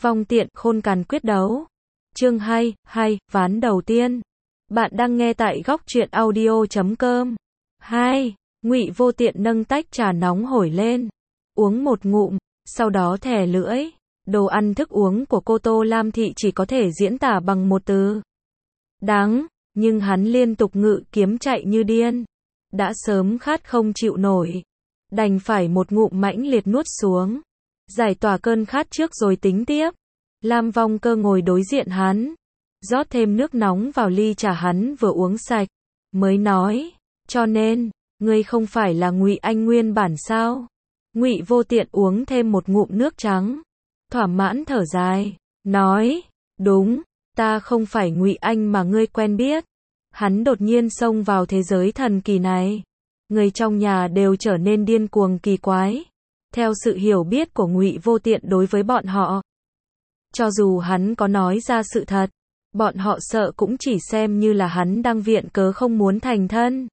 Vong tiện khôn càn quyết đấu. Chương 2, ván đầu tiên. Bạn đang nghe tại góc truyện audio.com. 2. Ngụy Vô Tiện nâng tách trà nóng hổi lên, uống một ngụm, sau đó thè lưỡi. Đồ ăn thức uống của cô Tô Lam Thị chỉ có thể diễn tả bằng một từ: đắng, nhưng hắn liên tục ngự kiếm chạy như điên, đã sớm khát không chịu nổi, đành phải một ngụm mãnh liệt nuốt xuống, giải tỏa cơn khát trước rồi tính tiếp. Lam Vong Cơ ngồi đối diện hắn, rót thêm nước nóng vào ly trà hắn vừa uống sạch, mới nói, cho nên, ngươi không phải là Ngụy Anh nguyên bản sao? Ngụy Vô Tiện uống thêm một ngụm nước trắng, thỏa mãn thở dài, nói, đúng, ta không phải Ngụy Anh mà ngươi quen biết. Hắn đột nhiên xông vào thế giới thần kỳ này, người trong nhà đều trở nên điên cuồng kỳ quái, theo sự hiểu biết của Ngụy Vô Tiện đối với bọn họ. Cho dù hắn có nói ra sự thật, bọn họ sợ cũng chỉ xem như là hắn đang viện cớ không muốn thành thân,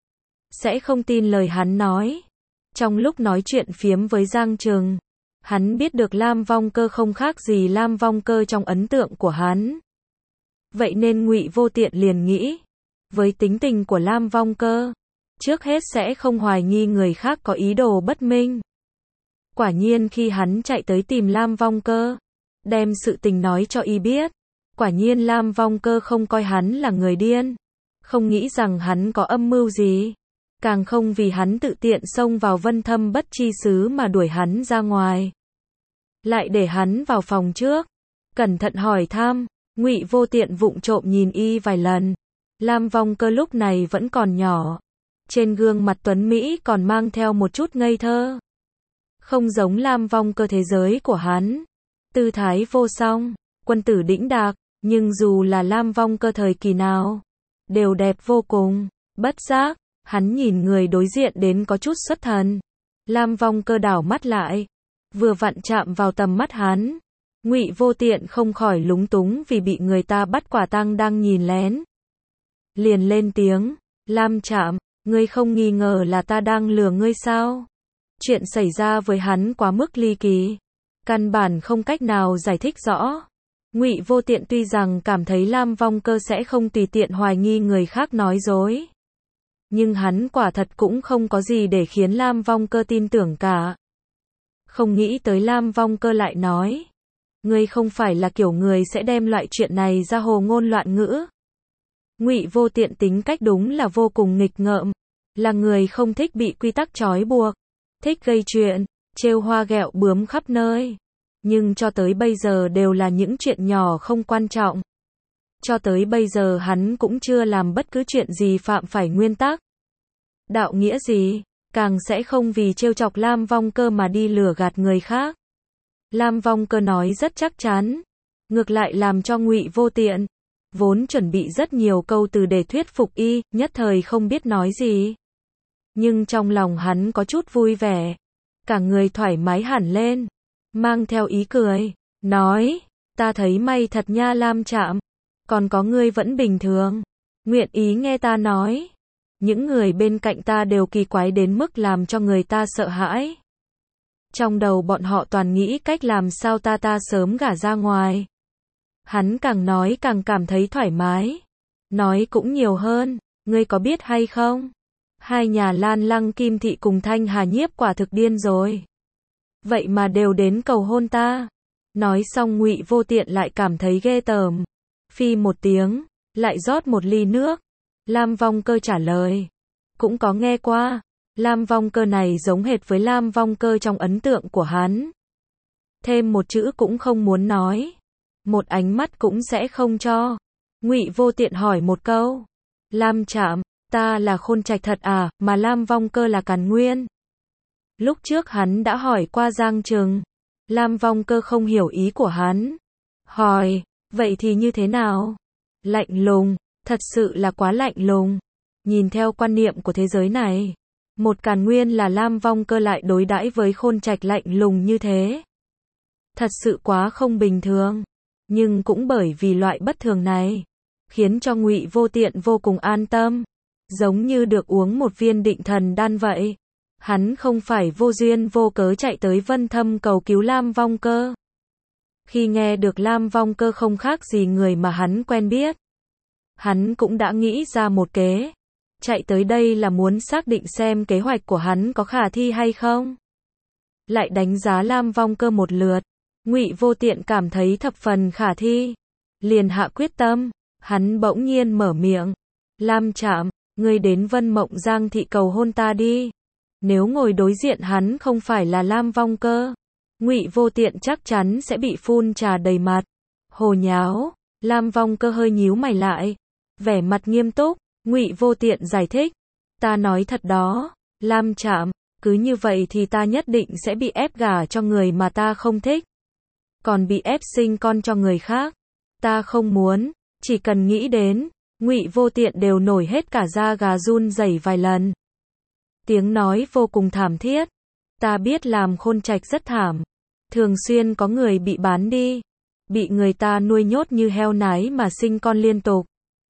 sẽ không tin lời hắn nói. Trong lúc nói chuyện phiếm với Giang Trừng, hắn biết được Lam Vong Cơ không khác gì Lam Vong Cơ trong ấn tượng của hắn. Vậy nên Ngụy Vô Tiện liền nghĩ, với tính tình của Lam Vong Cơ, trước hết sẽ không hoài nghi người khác có ý đồ bất minh. Quả nhiên khi hắn chạy tới tìm Lam Vong Cơ, đem sự tình nói cho y biết, quả nhiên Lam Vong Cơ không coi hắn là người điên, không nghĩ rằng hắn có âm mưu gì, càng không vì hắn tự tiện xông vào Vân Thâm Bất Chi Xứ mà đuổi hắn ra ngoài, lại để hắn vào phòng trước, cẩn thận hỏi thăm. Ngụy Vô Tiện vụng trộm nhìn y vài lần. Lam Vong Cơ lúc này vẫn còn nhỏ, trên gương mặt tuấn mỹ còn mang theo một chút ngây thơ, không giống Lam Vong Cơ thế giới của hắn, tư thái vô song, quân tử đĩnh đạc, nhưng dù là Lam Vong Cơ thời kỳ nào, đều đẹp vô cùng. Bất giác, hắn nhìn người đối diện đến có chút xuất thần. Lam Vong Cơ đảo mắt lại, vừa vặn chạm vào tầm mắt hắn. Ngụy Vô Tiện không khỏi lúng túng vì bị người ta bắt quả tang đang nhìn lén. Liền lên tiếng, Lam Trạm, ngươi không nghi ngờ là ta đang lừa ngươi sao? Chuyện xảy ra với hắn quá mức ly kỳ, căn bản không cách nào giải thích rõ. Ngụy Vô Tiện tuy rằng cảm thấy Lam Vong Cơ sẽ không tùy tiện hoài nghi người khác nói dối, nhưng hắn quả thật cũng không có gì để khiến Lam Vong Cơ tin tưởng cả. Không nghĩ tới Lam Vong Cơ lại nói, ngươi không phải là kiểu người sẽ đem loại chuyện này ra hồ ngôn loạn ngữ. Ngụy Vô Tiện tính cách đúng là vô cùng nghịch ngợm, là người không thích bị quy tắc trói buộc, thích gây chuyện, trêu hoa ghẹo bướm khắp nơi. Nhưng cho tới bây giờ đều là những chuyện nhỏ không quan trọng. Cho tới bây giờ hắn cũng chưa làm bất cứ chuyện gì phạm phải nguyên tắc, đạo nghĩa gì, càng sẽ không vì trêu chọc Lam Vong Cơ mà đi lừa gạt người khác. Lam Vong Cơ nói rất chắc chắn, ngược lại làm cho Ngụy Vô Tiện, vốn chuẩn bị rất nhiều câu từ để thuyết phục y, nhất thời không biết nói gì. Nhưng trong lòng hắn có chút vui vẻ, cả người thoải mái hẳn lên, mang theo ý cười, nói, ta thấy may thật nha Lam Trạm, còn có ngươi vẫn bình thường, nguyện ý nghe ta nói. Những người bên cạnh ta đều kỳ quái đến mức làm cho người ta sợ hãi. Trong đầu bọn họ toàn nghĩ cách làm sao ta sớm gả ra ngoài. Hắn càng nói càng cảm thấy thoải mái. Nói cũng nhiều hơn, ngươi có biết hay không? Hai nhà Lan Lăng Kim Thị cùng Thanh Hà Nhiếp quả thực điên rồi. Vậy mà đều đến cầu hôn ta. Nói xong Ngụy Vô Tiện lại cảm thấy ghê tởm. Phi một tiếng, lại rót một ly nước. Lam Vong Cơ trả lời, cũng có nghe qua. Lam Vong Cơ này giống hệt với Lam Vong Cơ trong ấn tượng của hắn. Thêm một chữ cũng không muốn nói, một ánh mắt cũng sẽ không cho. Ngụy Vô Tiện hỏi một câu, Lam Trạm, ta là Khôn Trạch thật à, mà Lam Vong Cơ là Càn Nguyên? Lúc trước hắn đã hỏi qua Giang Trừng, Lam Vong Cơ không hiểu ý của hắn. Hỏi, vậy thì như thế nào? Lạnh lùng, thật sự là quá lạnh lùng. Nhìn theo quan niệm của thế giới này, một Càn Nguyên là Lam Vong Cơ lại đối đãi với Khôn Trạch lạnh lùng như thế, thật sự quá không bình thường. Nhưng cũng bởi vì loại bất thường này, khiến cho Ngụy Vô Tiện vô cùng an tâm, giống như được uống một viên định thần đan vậy. Hắn không phải vô duyên vô cớ chạy tới Vân Thâm cầu cứu Lam Vong Cơ. Khi nghe được Lam Vong Cơ không khác gì người mà hắn quen biết, hắn cũng đã nghĩ ra một kế. Chạy tới đây là muốn xác định xem kế hoạch của hắn có khả thi hay không. Lại đánh giá Lam Vong Cơ một lượt, Ngụy Vô Tiện cảm thấy thập phần khả thi, liền hạ quyết tâm. Hắn bỗng nhiên mở miệng, Lam Trạm, ngươi đến Vân Mộng Giang thị cầu hôn ta đi. Nếu ngồi đối diện hắn không phải là Lam Vong Cơ, Ngụy Vô Tiện chắc chắn sẽ bị phun trà đầy mặt. Hồ nháo. Lam Vong Cơ hơi nhíu mày lại, vẻ mặt nghiêm túc. Ngụy Vô Tiện giải thích, ta nói thật đó, Lam Trạm, cứ như vậy thì ta nhất định sẽ bị ép gả cho người mà ta không thích, còn bị ép sinh con cho người khác. Ta không muốn. Chỉ cần nghĩ đến, Ngụy Vô Tiện đều nổi hết cả da gà, run rẩy vài lần. Tiếng nói vô cùng thảm thiết. Ta biết làm khôn trạch rất thảm, thường xuyên có người bị bán đi, bị người ta nuôi nhốt như heo nái mà sinh con liên tục.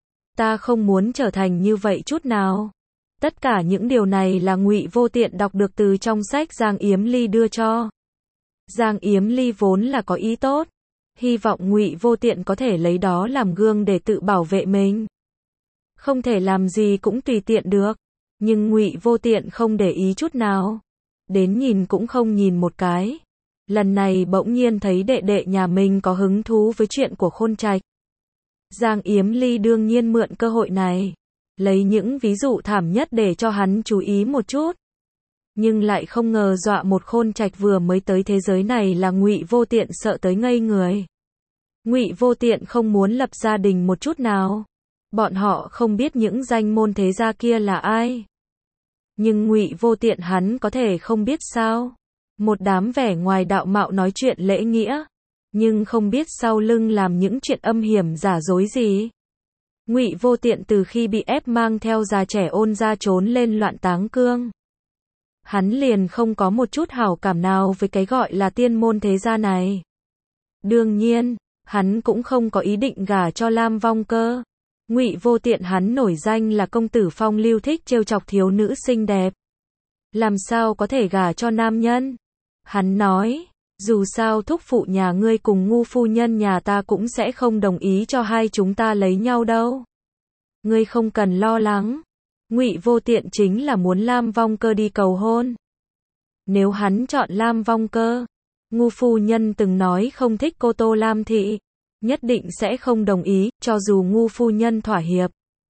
Ta không muốn trở thành như vậy chút nào. Tất cả những điều này là Ngụy Vô Tiện đọc được từ trong sách Giang Yếm Ly đưa cho. Giang Yếm Ly vốn là có ý tốt, hy vọng Ngụy Vô Tiện có thể lấy đó làm gương để tự bảo vệ mình. Không thể làm gì cũng tùy tiện được, nhưng Ngụy Vô Tiện không để ý chút nào, đến nhìn cũng không nhìn một cái. Lần này bỗng nhiên thấy đệ đệ nhà mình có hứng thú với chuyện của khôn trạch. Giang Yếm Ly đương nhiên mượn cơ hội này, lấy những ví dụ thảm nhất để cho hắn chú ý một chút. Nhưng lại không ngờ dọa một khôn trạch vừa mới tới thế giới này là Ngụy Vô Tiện sợ tới ngây người. Ngụy Vô Tiện không muốn lập gia đình một chút nào. Bọn họ không biết những danh môn thế gia kia là ai. Nhưng Ngụy Vô Tiện hắn có thể không biết sao? Một đám vẻ ngoài đạo mạo nói chuyện lễ nghĩa, nhưng không biết sau lưng làm những chuyện âm hiểm giả dối gì. Ngụy Vô Tiện từ khi bị ép mang theo già trẻ Ôn gia trốn lên Loạn Táng Cương, hắn liền không có một chút hảo cảm nào với cái gọi là tiên môn thế gia này. Đương nhiên, hắn cũng không có ý định gả cho Lam Vong Cơ. Ngụy Vô Tiện hắn nổi danh là công tử phong lưu, thích trêu chọc thiếu nữ xinh đẹp, làm sao có thể gả cho nam nhân. Hắn nói, dù sao thúc phụ nhà ngươi cùng ngu phu nhân nhà ta cũng sẽ không đồng ý cho hai chúng ta lấy nhau đâu. Ngươi không cần lo lắng. Ngụy Vô Tiện chính là muốn Lam Vong Cơ đi cầu hôn. Nếu hắn chọn Lam Vong Cơ, ngu phu nhân từng nói không thích cô Tô Lam thị, nhất định sẽ không đồng ý. Cho dù ngu phu nhân thỏa hiệp,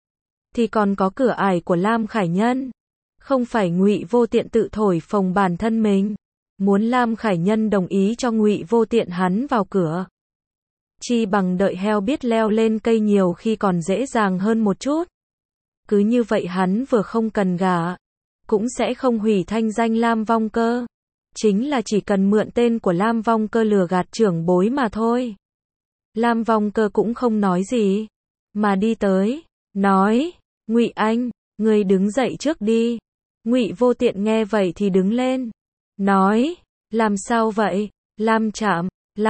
thì còn có cửa ải của Lam Khải Nhân. Không phải Ngụy Vô Tiện tự thổi phồng bản thân mình, muốn Lam Khải Nhân đồng ý cho Ngụy Vô Tiện hắn vào cửa. Chi bằng đợi heo biết leo lên cây nhiều khi còn dễ dàng hơn một chút. Cứ như vậy hắn vừa không cần gả, cũng sẽ không hủy thanh danh Lam Vong Cơ. Chính là chỉ cần mượn tên của Lam Vong Cơ lừa gạt trưởng bối mà thôi. Lam Vong Cơ cũng không nói gì, mà đi tới, nói, Ngụy Anh, ngươi đứng dậy trước đi. Ngụy Vô Tiện nghe vậy thì đứng lên, nói, làm sao vậy? Lam Trạm,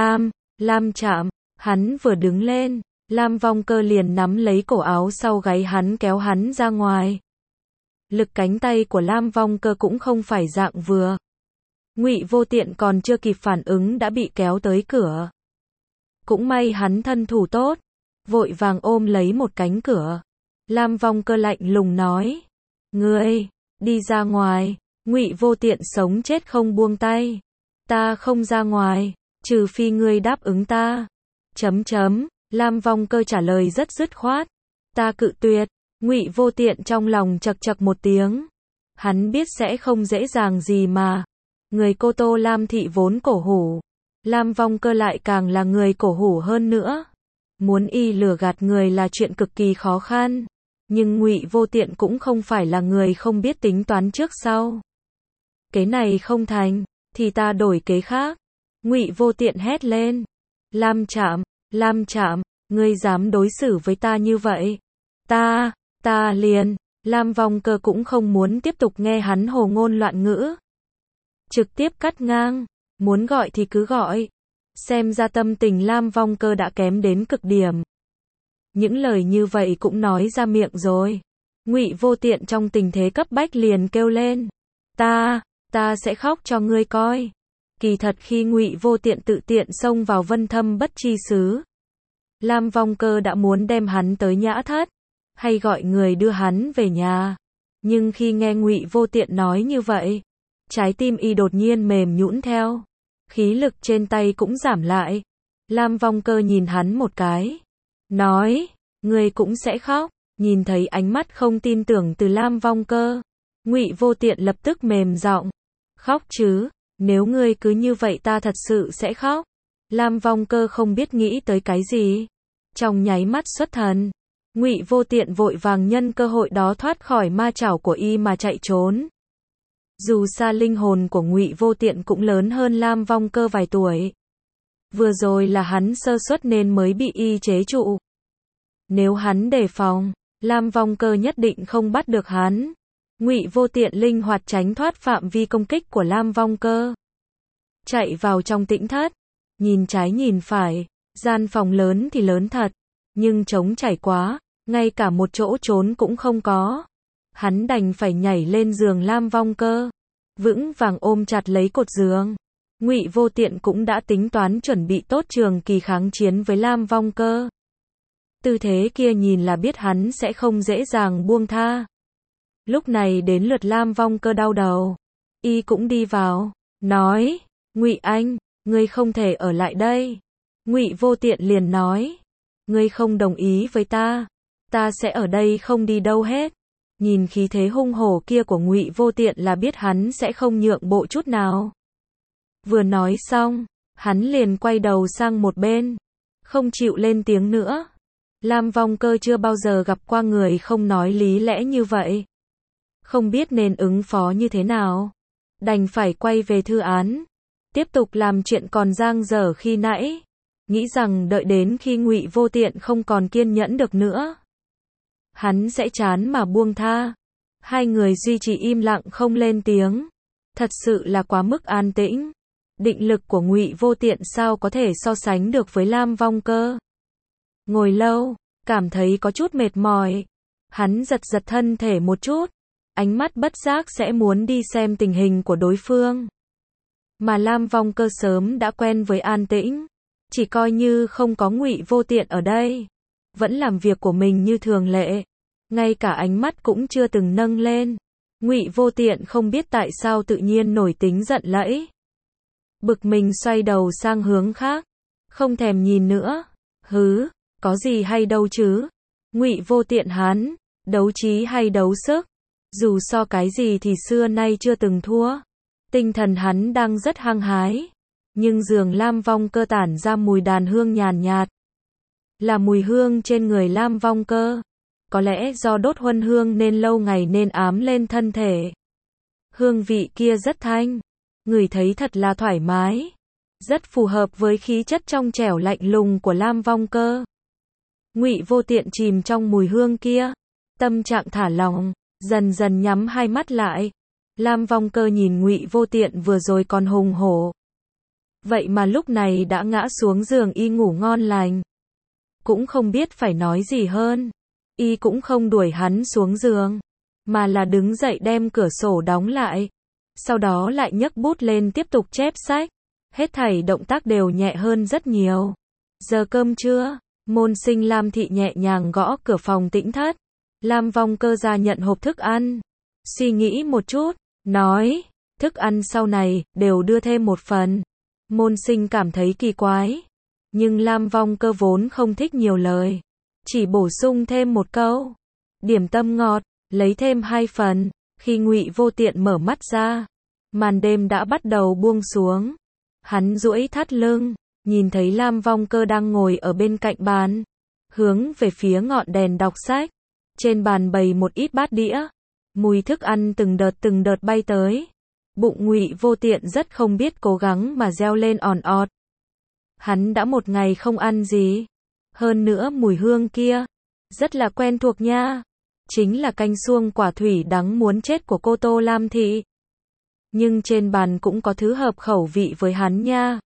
Lam Trạm. Hắn vừa đứng lên, Lam Vong Cơ liền nắm lấy cổ áo sau gáy hắn kéo hắn ra ngoài. Lực cánh tay của Lam Vong Cơ cũng không phải dạng vừa. Ngụy Vô Tiện còn chưa kịp phản ứng đã bị kéo tới cửa. Cũng may hắn thân thủ tốt, vội vàng ôm lấy một cánh cửa. Lam Vong Cơ lạnh lùng nói, ngươi, đi ra ngoài. Ngụy Vô Tiện sống chết không buông tay. Ta không ra ngoài, trừ phi ngươi đáp ứng ta. Lam Vong Cơ trả lời rất dứt khoát. Ta cự tuyệt. Ngụy Vô Tiện trong lòng chậc chậc một tiếng. Hắn biết sẽ không dễ dàng gì mà. Người cô Tô Lam thị vốn cổ hủ, Lam Vong Cơ lại càng là người cổ hủ hơn nữa. Muốn y lừa gạt người là chuyện cực kỳ khó khăn. Nhưng Ngụy Vô Tiện cũng không phải là người không biết tính toán trước sau. Kế này không thành, thì ta đổi kế khác. Ngụy Vô Tiện hét lên. Lam Trạm, ngươi dám đối xử với ta như vậy? Ta liền. Lam Vong Cơ cũng không muốn tiếp tục nghe hắn hồ ngôn loạn ngữ, trực tiếp cắt ngang, muốn gọi thì cứ gọi. Xem ra tâm tình Lam Vong Cơ đã kém đến cực điểm. Những lời như vậy cũng nói ra miệng rồi. Ngụy Vô Tiện trong tình thế cấp bách liền kêu lên, ta sẽ khóc cho ngươi coi. Kỳ thật khi Ngụy Vô Tiện tự tiện xông vào Vân Thâm Bất Chi xứ, Lam Vong Cơ đã muốn đem hắn tới Nhã Thất, hay gọi người đưa hắn về nhà. Nhưng khi nghe Ngụy Vô Tiện nói như vậy, trái tim y đột nhiên mềm nhũn theo, khí lực trên tay cũng giảm lại. Lam Vong Cơ nhìn hắn một cái, nói, ngươi cũng sẽ khóc. Nhìn thấy ánh mắt không tin tưởng từ Lam Vong Cơ, Ngụy Vô Tiện lập tức mềm giọng, khóc chứ, nếu ngươi cứ như vậy ta thật sự sẽ khóc. Lam Vong Cơ không biết nghĩ tới cái gì, trong nháy mắt xuất thần, Ngụy Vô Tiện vội vàng nhân cơ hội đó thoát khỏi ma chảo của y mà chạy trốn. Dù sao linh hồn của Ngụy Vô Tiện cũng lớn hơn Lam Vong Cơ vài tuổi. Vừa rồi là hắn sơ suất nên mới bị y chế trụ. Nếu hắn đề phòng, Lam Vong Cơ nhất định không bắt được hắn. Ngụy Vô Tiện linh hoạt tránh thoát phạm vi công kích của Lam Vong Cơ, chạy vào trong tĩnh thất, nhìn trái nhìn phải, gian phòng lớn thì lớn thật, nhưng trống trải quá, ngay cả một chỗ trốn cũng không có. Hắn đành phải nhảy lên giường Lam Vong Cơ, vững vàng ôm chặt lấy cột giường. Ngụy Vô Tiện cũng đã tính toán chuẩn bị tốt trường kỳ kháng chiến với Lam Vong Cơ. Tư thế kia nhìn là biết hắn sẽ không dễ dàng buông tha. Lúc này đến lượt Lam Vong Cơ đau đầu, y cũng đi vào, nói, Ngụy anh, ngươi không thể ở lại đây. Ngụy Vô Tiện liền nói, ngươi không đồng ý với ta sẽ ở đây không đi đâu hết. Nhìn khí thế hung hổ kia của Ngụy Vô Tiện là biết hắn sẽ không nhượng bộ chút nào. Vừa nói xong, hắn liền quay đầu sang một bên, không chịu lên tiếng nữa. Lam Vong Cơ chưa bao giờ gặp qua người không nói lý lẽ như vậy, không biết nên ứng phó như thế nào, đành phải quay về thư án, tiếp tục làm chuyện còn dang dở khi nãy, nghĩ rằng đợi đến khi Ngụy Vô Tiện không còn kiên nhẫn được nữa, hắn sẽ chán mà buông tha. Hai người duy trì im lặng không lên tiếng, thật sự là quá mức an tĩnh. Định lực của Ngụy Vô Tiện sao có thể so sánh được với Lam Vong Cơ. Ngồi lâu, cảm thấy có chút mệt mỏi, hắn giật giật thân thể một chút, ánh mắt bất giác sẽ muốn đi xem tình hình của đối phương. Mà Lam Vong Cơ sớm đã quen với an tĩnh, chỉ coi như không có Ngụy Vô Tiện ở đây, vẫn làm việc của mình như thường lệ, ngay cả ánh mắt cũng chưa từng nâng lên. Ngụy Vô Tiện không biết tại sao tự nhiên nổi tính giận lẫy, bực mình xoay đầu sang hướng khác, không thèm nhìn nữa. Hứ, có gì hay đâu chứ? Ngụy Vô Tiện hắn, đấu trí hay đấu sức, dù so cái gì thì xưa nay chưa từng thua. Tinh thần hắn đang rất hăng hái, nhưng giường Lam Vong Cơ tản ra mùi đàn hương nhàn nhạt, là mùi hương trên người Lam Vong Cơ. Có lẽ do đốt huân hương nên lâu ngày nên ám lên thân thể. Hương vị kia rất thanh, ngửi thấy thật là thoải mái, rất phù hợp với khí chất trong trẻo lạnh lùng của Lam Vong Cơ. Ngụy Vô Tiện chìm trong mùi hương kia, tâm trạng thả lỏng, dần dần nhắm hai mắt lại. Lam Vong Cơ nhìn Ngụy Vô Tiện vừa rồi còn hùng hổ, vậy mà lúc này đã ngã xuống giường y ngủ ngon lành, cũng không biết phải nói gì hơn. Y cũng không đuổi hắn xuống giường, mà là đứng dậy đem cửa sổ đóng lại, sau đó lại nhấc bút lên tiếp tục chép sách. Hết thảy động tác đều nhẹ hơn rất nhiều. Giờ cơm trưa, môn sinh Lam Thị nhẹ nhàng gõ cửa phòng tĩnh thất. Lam Vong Cơ ra nhận hộp thức ăn, suy nghĩ một chút, nói, thức ăn sau này đều đưa thêm một phần. Môn sinh cảm thấy kỳ quái, nhưng Lam Vong Cơ vốn không thích nhiều lời, chỉ bổ sung thêm một câu, điểm tâm ngọt, lấy thêm 2 phần. Khi Ngụy Vô Tiện mở mắt ra, màn đêm đã bắt đầu buông xuống. Hắn duỗi thắt lưng, nhìn thấy Lam Vong Cơ đang ngồi ở bên cạnh bàn, hướng về phía ngọn đèn đọc sách. Trên bàn bày một ít bát đĩa, mùi thức ăn từng đợt bay tới. Bụng Ngụy Vô Tiện rất không biết cố gắng mà reo lên òn ọt. Hắn đã một ngày không ăn gì, hơn nữa mùi hương kia rất là quen thuộc nha, chính là canh suông quả thủy đắng muốn chết của cô Tô Lam Thị. Nhưng trên bàn cũng có thứ hợp khẩu vị với hắn nha.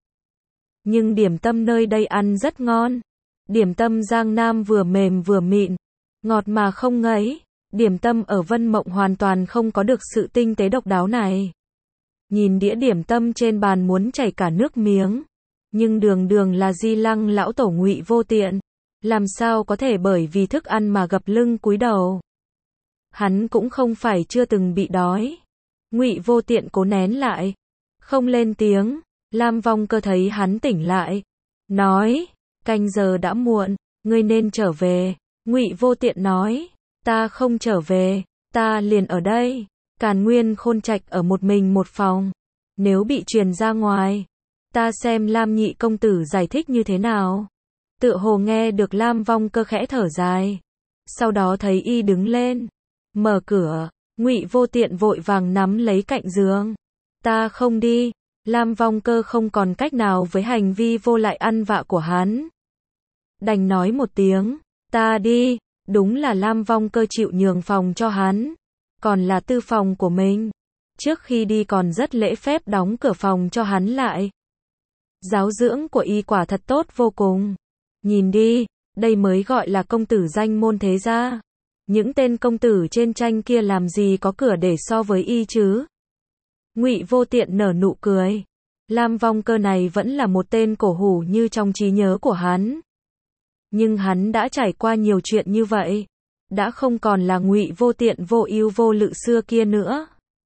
Nhưng điểm tâm nơi đây ăn rất ngon. Điểm tâm Giang Nam vừa mềm vừa mịn, ngọt mà không ngấy. Điểm tâm ở Vân Mộng hoàn toàn không có được sự tinh tế độc đáo này. nhìn đĩa điểm tâm trên bàn muốn chảy cả nước miếng. Nhưng đường đường là Di Lăng lão tổ Ngụy Vô Tiện, làm sao có thể bởi vì thức ăn mà gập lưng cúi đầu. Hắn cũng không phải chưa từng bị đói. Ngụy Vô Tiện cố nén lại, không lên tiếng. Lam Vong Cơ thấy hắn tỉnh lại, nói, canh giờ đã muộn, ngươi nên trở về. Ngụy Vô Tiện nói, ta không trở về, ta liền ở đây. Càn Nguyên Khôn Trạch ở một mình một phòng, nếu bị truyền ra ngoài, ta xem Lam nhị công tử giải thích như thế nào. Tựa hồ nghe được Lam Vong Cơ khẽ thở dài, sau đó thấy y đứng lên, mở cửa. Ngụy Vô Tiện vội vàng nắm lấy cạnh giường. Ta không đi. Lam Vong Cơ không còn cách nào với hành vi vô lại ăn vạ của hắn, đành nói một tiếng, ta đi. Đúng là Lam Vong Cơ chịu nhường phòng cho hắn, còn là tư phòng của mình. Trước khi đi còn rất lễ phép đóng cửa phòng cho hắn lại. Giáo dưỡng của y quả thật tốt vô cùng. Nhìn đi, đây mới gọi là công tử danh môn thế gia. Những tên công tử trên tranh kia làm gì có cửa để so với y chứ. Ngụy Vô Tiện nở nụ cười. Lam Vong Cơ này vẫn là một tên cổ hủ như trong trí nhớ của hắn. Nhưng hắn đã trải qua nhiều chuyện như vậy, đã không còn là Ngụy Vô Tiện vô ưu vô lự xưa kia nữa.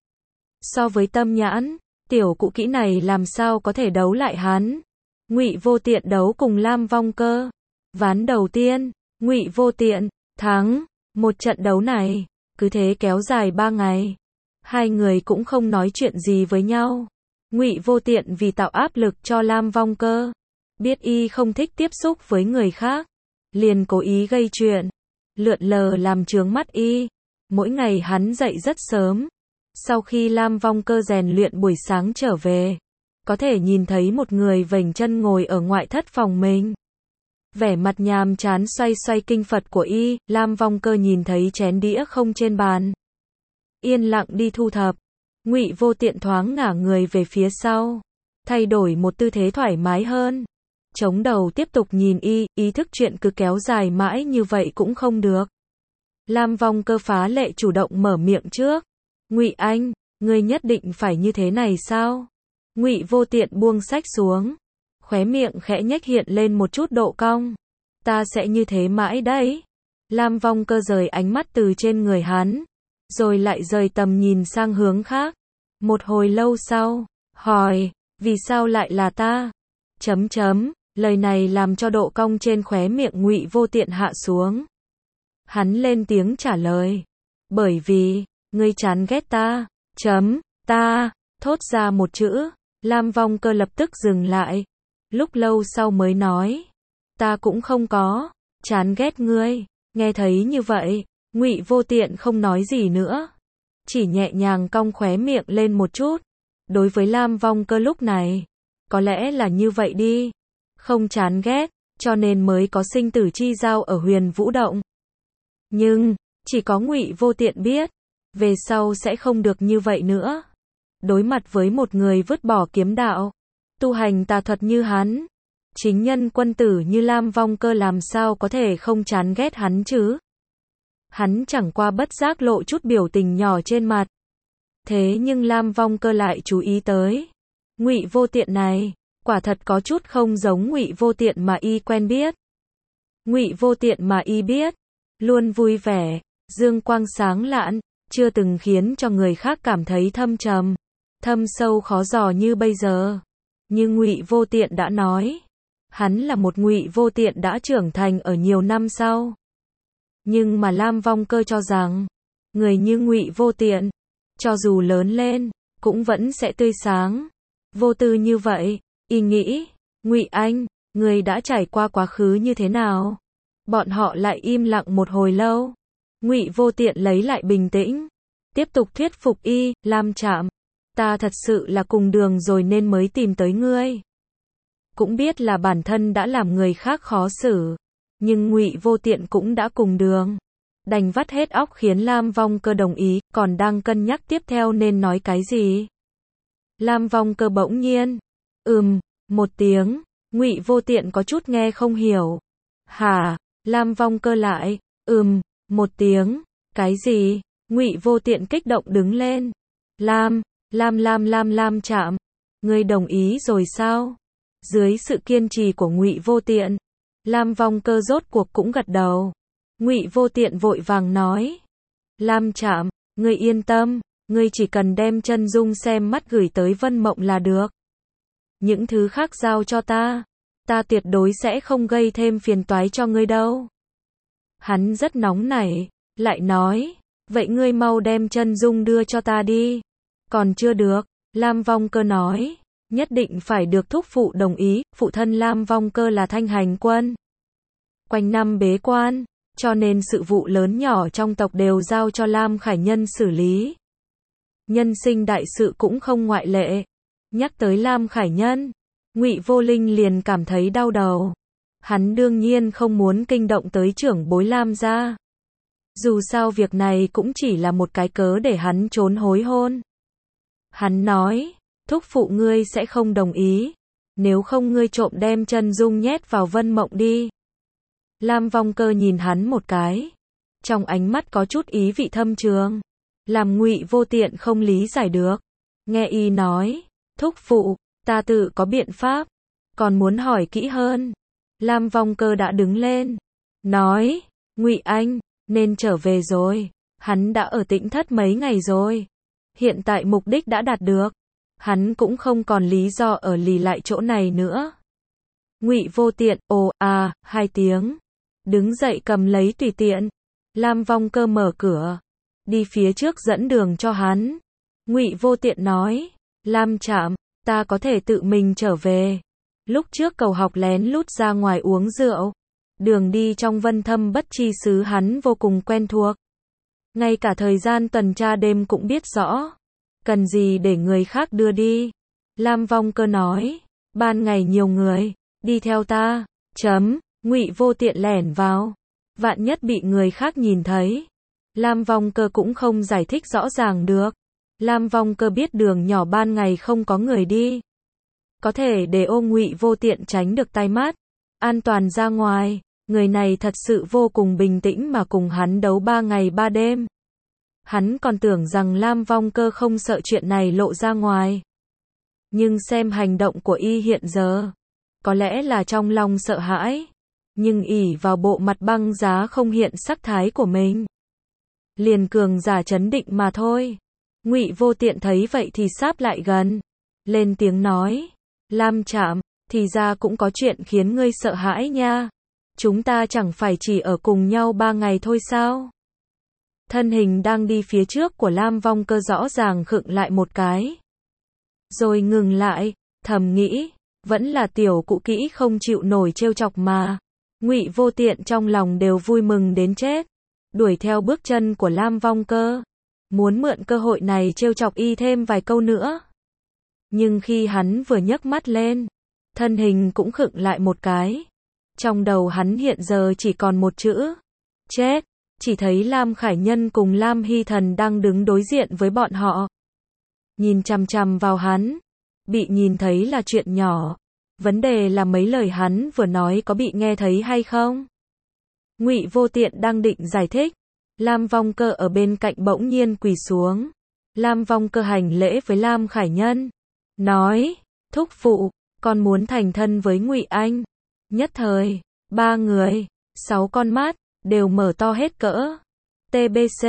So với tâm nhãn, tiểu cụ kỹ này làm sao có thể đấu lại hắn. Ngụy Vô Tiện đấu cùng Lam Vong Cơ. Ván đầu tiên, Ngụy Vô Tiện thắng. Một trận đấu này cứ thế kéo dài 3 ngày. Hai người cũng không nói chuyện gì với nhau. Ngụy Vô Tiện vì tạo áp lực cho Lam Vong Cơ, biết y không thích tiếp xúc với người khác, liền cố ý gây chuyện, lượn lờ làm chướng mắt y. Mỗi ngày hắn dậy rất sớm. Sau khi Lam Vong Cơ rèn luyện buổi sáng trở về, có thể nhìn thấy một người vểnh chân ngồi ở ngoại thất phòng mình. Vẻ mặt nhàm chán xoay xoay kinh Phật của y. Lam Vong Cơ nhìn thấy chén đĩa không trên bàn, yên lặng đi thu thập. Ngụy Vô Tiện thoáng ngả người về phía sau, thay đổi một tư thế thoải mái hơn, chống đầu tiếp tục nhìn y. Ý thức chuyện cứ kéo dài mãi như vậy cũng không được. Lam Vong Cơ phá lệ chủ động mở miệng trước. Ngụy anh, ngươi nhất định phải như thế này sao? Ngụy Vô Tiện buông sách xuống, khóe miệng khẽ nhếch hiện lên một chút độ cong. Ta sẽ như thế mãi đấy. Lam Vong Cơ rời ánh mắt từ trên người hắn, rồi lại rời tầm nhìn sang hướng khác. Một hồi lâu sau, hỏi, vì sao lại là ta? Lời này làm cho độ cong trên khóe miệng Ngụy Vô Tiện hạ xuống. Hắn lên tiếng trả lời, bởi vì, ngươi chán ghét ta. Ta, thốt ra một chữ. Lam Vong Cơ lập tức dừng lại, lúc lâu sau mới nói, ta cũng không có chán ghét ngươi. Nghe thấy như vậy, Ngụy Vô Tiện không nói gì nữa, chỉ nhẹ nhàng cong khóe miệng lên một chút. Đối với Lam Vong Cơ lúc này, có lẽ là như vậy đi, không chán ghét, cho nên mới có sinh tử chi giao ở Huyền Vũ Động. Nhưng, chỉ có Ngụy Vô Tiện biết, về sau sẽ không được như vậy nữa. Đối mặt với một người vứt bỏ kiếm đạo, tu hành tà thuật như hắn, chính nhân quân tử như Lam Vong Cơ làm sao có thể không chán ghét hắn chứ? Hắn chẳng qua bất giác lộ chút biểu tình nhỏ trên mặt. Thế nhưng Lam Vong Cơ lại chú ý tới, Ngụy Vô Tiện này, quả thật có chút không giống Ngụy Vô Tiện mà y quen biết. Ngụy Vô Tiện mà y biết, luôn vui vẻ, dương quang sáng lạn, chưa từng khiến cho người khác cảm thấy thâm trầm, thâm sâu khó dò như bây giờ. Nhưng Ngụy Vô Tiện đã nói, hắn là một Ngụy Vô Tiện đã trưởng thành ở nhiều năm sau. Nhưng mà Lam Vong Cơ cho rằng, người như Ngụy Vô Tiện, cho dù lớn lên, cũng vẫn sẽ tươi sáng, vô tư như vậy. Y nghĩ, Ngụy anh, người đã trải qua quá khứ như thế nào? Bọn họ lại im lặng một hồi lâu. Ngụy Vô Tiện lấy lại bình tĩnh, tiếp tục thuyết phục y, Lam Trạm, ta thật sự là cùng đường rồi nên mới tìm tới ngươi. Cũng biết là bản thân đã làm người khác khó xử, nhưng Ngụy Vô Tiện cũng đã cùng đường, đành vắt hết óc khiến Lam Vong Cơ đồng ý, còn đang cân nhắc tiếp theo nên nói cái gì. Lam Vong Cơ bỗng nhiên, một tiếng. Ngụy Vô Tiện có chút nghe không hiểu. Hả? Lam Vong Cơ lại, một tiếng. Cái gì? Ngụy Vô Tiện kích động đứng lên. Lam Trạm, ngươi đồng ý rồi sao? Dưới sự kiên trì của Ngụy Vô Tiện, Lam Vong Cơ rốt cuộc cũng gật đầu. Ngụy Vô Tiện vội vàng nói, Lam Trạm, ngươi yên tâm, ngươi chỉ cần đem chân dung xem mắt gửi tới Vân Mộng là được. Những thứ khác giao cho ta tuyệt đối sẽ không gây thêm phiền toái cho ngươi đâu. Hắn rất nóng nảy, lại nói, vậy ngươi mau đem chân dung đưa cho ta đi. Còn chưa được, Lam Vong Cơ nói, nhất định phải được thúc phụ đồng ý, phụ thân Lam Vong Cơ là Thanh Hành Quân. Quanh năm bế quan, cho nên sự vụ lớn nhỏ trong tộc đều giao cho Lam Khải Nhân xử lý. Nhân sinh đại sự cũng không ngoại lệ. Nhắc tới Lam Khải Nhân, Ngụy Vô Linh liền cảm thấy đau đầu. Hắn đương nhiên không muốn kinh động tới trưởng bối Lam gia. Dù sao việc này cũng chỉ là một cái cớ để hắn trốn hối hôn. Hắn nói, thúc phụ ngươi sẽ không đồng ý, nếu không ngươi trộm đem chân dung nhét vào Vân Mộng đi. Lam Vong Cơ nhìn hắn một cái, trong ánh mắt có chút ý vị thâm trường, làm Ngụy Vô Tiện không lý giải được. Nghe y nói, thúc phụ, ta tự có biện pháp, còn muốn hỏi kỹ hơn. Lam Vong Cơ đã đứng lên, nói, Ngụy anh, nên trở về rồi, hắn đã ở Tĩnh Thất mấy ngày rồi. Hiện tại mục đích đã đạt được, hắn cũng không còn lý do ở lì lại chỗ này nữa. Ngụy Vô Tiện, ồ, à, 2 tiếng. Đứng dậy cầm lấy tùy tiện. Lam Vong Cơ mở cửa, đi phía trước dẫn đường cho hắn. Ngụy Vô Tiện nói, Lam Trạm, ta có thể tự mình trở về. Lúc trước Cầu Học lén lút ra ngoài uống rượu. Đường đi trong Vân Thâm Bất Chi xứ hắn vô cùng quen thuộc. Ngay cả thời gian tuần tra đêm cũng biết rõ. Cần gì để người khác đưa đi. Lam Vong Cơ nói, ban ngày nhiều người, đi theo ta. Ngụy Vô Tiện lẻn vào. Vạn nhất bị người khác nhìn thấy. Lam Vong Cơ cũng không giải thích rõ ràng được. Lam Vong Cơ biết đường nhỏ ban ngày không có người đi. Có thể để Ngụy Vô Tiện tránh được tai mắt. An toàn ra ngoài. Người này thật sự vô cùng bình tĩnh mà cùng hắn đấu 3 ngày 3 đêm. Hắn còn tưởng rằng Lam Vong Cơ không sợ chuyện này lộ ra ngoài. Nhưng xem hành động của y hiện giờ, có lẽ là trong lòng sợ hãi, nhưng ỷ vào bộ mặt băng giá không hiện sắc thái của mình, liền cường giả trấn định mà thôi. Ngụy Vô Tiện thấy vậy thì sáp lại gần, lên tiếng nói, Lam Trạm, thì ra cũng có chuyện khiến ngươi sợ hãi nha. Chúng ta chẳng phải chỉ ở cùng nhau 3 ngày thôi sao? Thân hình đang đi phía trước của Lam Vong Cơ rõ ràng khựng lại một cái. Rồi ngừng lại, thầm nghĩ, vẫn là tiểu cụ kỹ không chịu nổi trêu chọc mà. Ngụy Vô Tiện trong lòng đều vui mừng đến chết. Đuổi theo bước chân của Lam Vong Cơ. Muốn mượn cơ hội này trêu chọc y thêm vài câu nữa. Nhưng khi hắn vừa nhấc mắt lên, thân hình cũng khựng lại một cái. Trong đầu hắn hiện giờ chỉ còn một chữ, chết. Chỉ thấy Lam Khải Nhân cùng Lam Hy Thần đang đứng đối diện với bọn họ. Nhìn chằm chằm vào hắn. Bị nhìn thấy là chuyện nhỏ. Vấn đề là mấy lời hắn vừa nói có bị nghe thấy hay không? Ngụy Vô Tiện đang định giải thích. Lam Vong Cơ ở bên cạnh bỗng nhiên quỳ xuống. Lam Vong Cơ hành lễ với Lam Khải Nhân. Nói, thúc phụ, con muốn thành thân với Ngụy anh. Nhất thời, 3 người, 6 con mắt đều mở to hết cỡ. TBC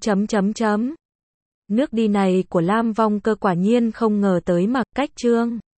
Nước đi này của Lam Vong Cơ quả nhiên không ngờ tới mà cách Trương